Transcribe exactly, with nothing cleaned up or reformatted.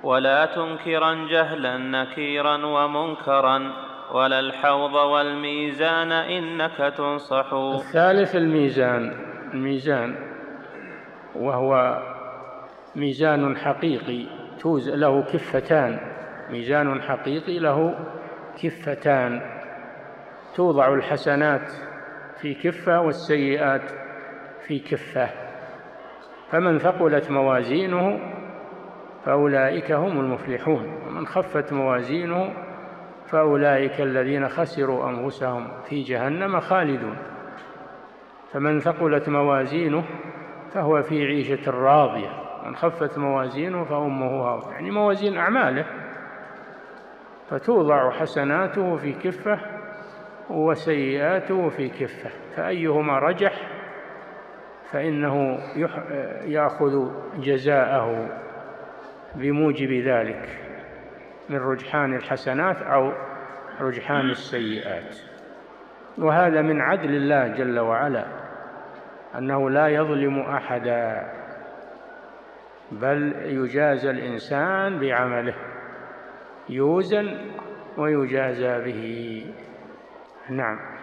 ولا تنكرا جهلا نكيرا ومنكرا ولا الحوض والميزان إنك تنصح. الثالث الميزان الميزان وهو ميزان حقيقي له كفتان ميزان حقيقي له كفتان توضع الحسنات في كفة والسيئات في كفة، فمن ثقلت موازينه فأولئك هم المفلحون، ومن خفت موازينه فأولئك الذين خسروا أنفسهم في جهنم خالدون. فمن ثقلت موازينه فهو في عيشة راضية، من خفت موازينه فأمه هاوية، يعني موازين أعماله، فتوضع حسناته في كفة وسيئاته في كفة، فأيهما رجح فإنه يأخذ جزاءه بموجب ذلك من رجحان الحسنات أو رجحان السيئات. وهذا من عدل الله جل وعلا، أنه لا يظلم أحدا، بل يجازى الإنسان بعمله، يوزن ويجازى به. نعم.